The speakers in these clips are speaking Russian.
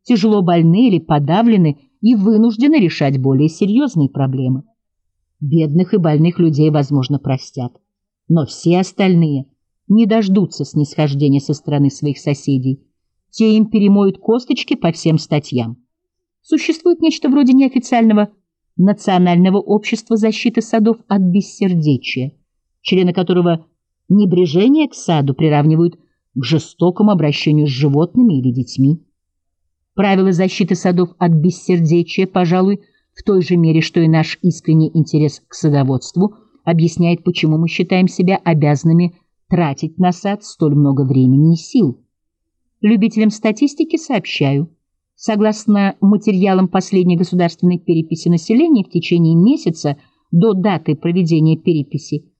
тяжело больны или подавлены и вынуждены решать более серьезные проблемы. Бедных и больных людей, возможно, простят, но все остальные не дождутся снисхождения со стороны своих соседей. Те им перемоют косточки по всем статьям. Существует нечто вроде неофициального Национального общества защиты садов от бессердечия, члены которого небрежение к саду приравнивают к жестокому обращению с животными или детьми. Правила защиты садов от бессердечия, пожалуй, в той же мере, что и наш искренний интерес к садоводству, объясняет, почему мы считаем себя обязанными тратить на сад столь много времени и сил. Любителям статистики сообщаю, согласно материалам последней государственной переписи населения, в течение месяца до даты проведения переписи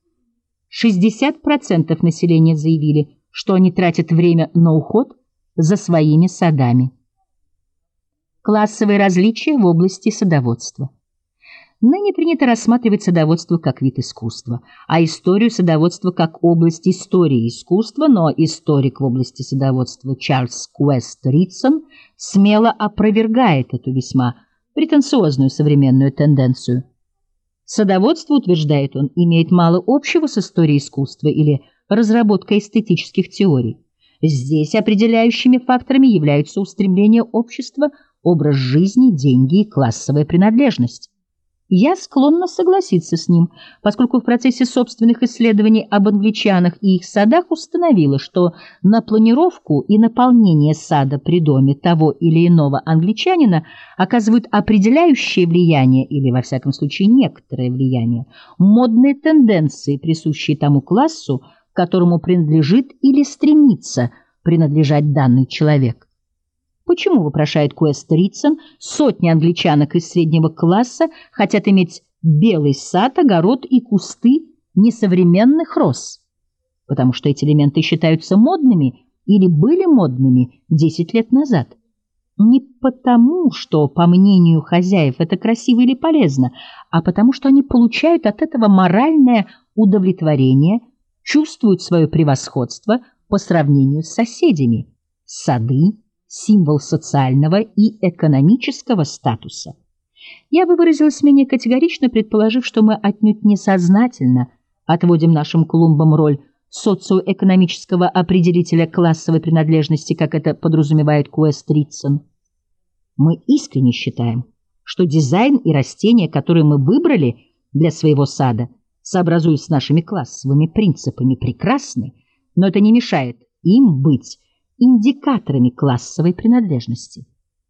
60% населения заявили, что они тратят время на уход за своими садами. Классовые различия в области садоводства. Ныне принято рассматривать садоводство как вид искусства, а историю садоводства как область истории искусства, но историк в области садоводства Чарльз Куэст Ритсон смело опровергает эту весьма претенциозную современную тенденцию. Садоводство, утверждает он, имеет мало общего с историей искусства или разработкой эстетических теорий. Здесь определяющими факторами являются устремление общества, образ жизни, деньги и классовая принадлежность. Я склонна согласиться с ним, поскольку в процессе собственных исследований об англичанах и их садах установила, что на планировку и наполнение сада при доме того или иного англичанина оказывают определяющее влияние, или, во всяком случае, некоторое влияние, модные тенденции, присущие тому классу, к которому принадлежит или стремится принадлежать данный человек. Почему, вопрошает Куэст Ритсон, сотни англичанок из среднего класса хотят иметь белый сад, огород и кусты несовременных роз? Потому что эти элементы считаются модными или были модными 10 лет назад. Не потому, что, по мнению хозяев, это красиво или полезно, а потому, что они получают от этого моральное удовлетворение, чувствуют свое превосходство по сравнению с соседями. Сады – символ социального и экономического статуса. Я бы выразилась менее категорично, предположив, что мы отнюдь несознательно отводим нашим клумбам роль социоэкономического определителя классовой принадлежности, как это подразумевает Куэст Ритсон. Мы искренне считаем, что дизайн и растения, которые мы выбрали для своего сада, сообразуясь с нашими классовыми принципами, прекрасны, но это не мешает им быть индикаторами классовой принадлежности.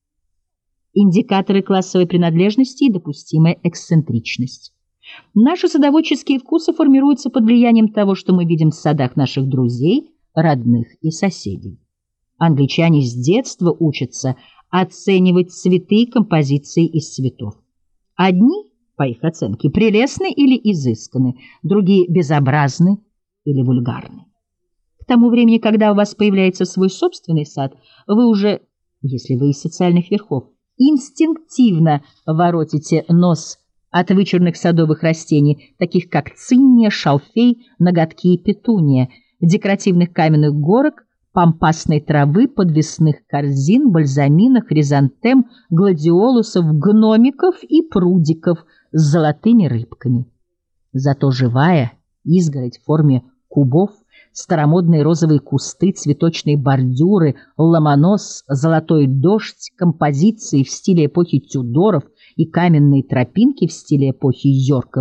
Индикаторы классовой принадлежности и допустимая эксцентричность. Наши садоводческие вкусы формируются под влиянием того, что мы видим в садах наших друзей, родных и соседей. Англичане с детства учатся оценивать цветы и композиции из цветов. Одни, по их оценке, прелестны или изысканы, другие безобразны или вульгарны. К тому времени, когда у вас появляется свой собственный сад, вы уже, если вы из социальных верхов, инстинктивно воротите нос от вычурных садовых растений, таких как цинния, шалфей, ноготки и петуния, декоративных каменных горок, пампасной травы, подвесных корзин, бальзамина, хризантем, гладиолусов, гномиков и прудиков с золотыми рыбками. Зато живая изгородь в форме кубов, старомодные розовые кусты, цветочные бордюры, ломонос, золотой дождь, композиции в стиле эпохи Тюдоров и каменные тропинки в стиле эпохи Йорка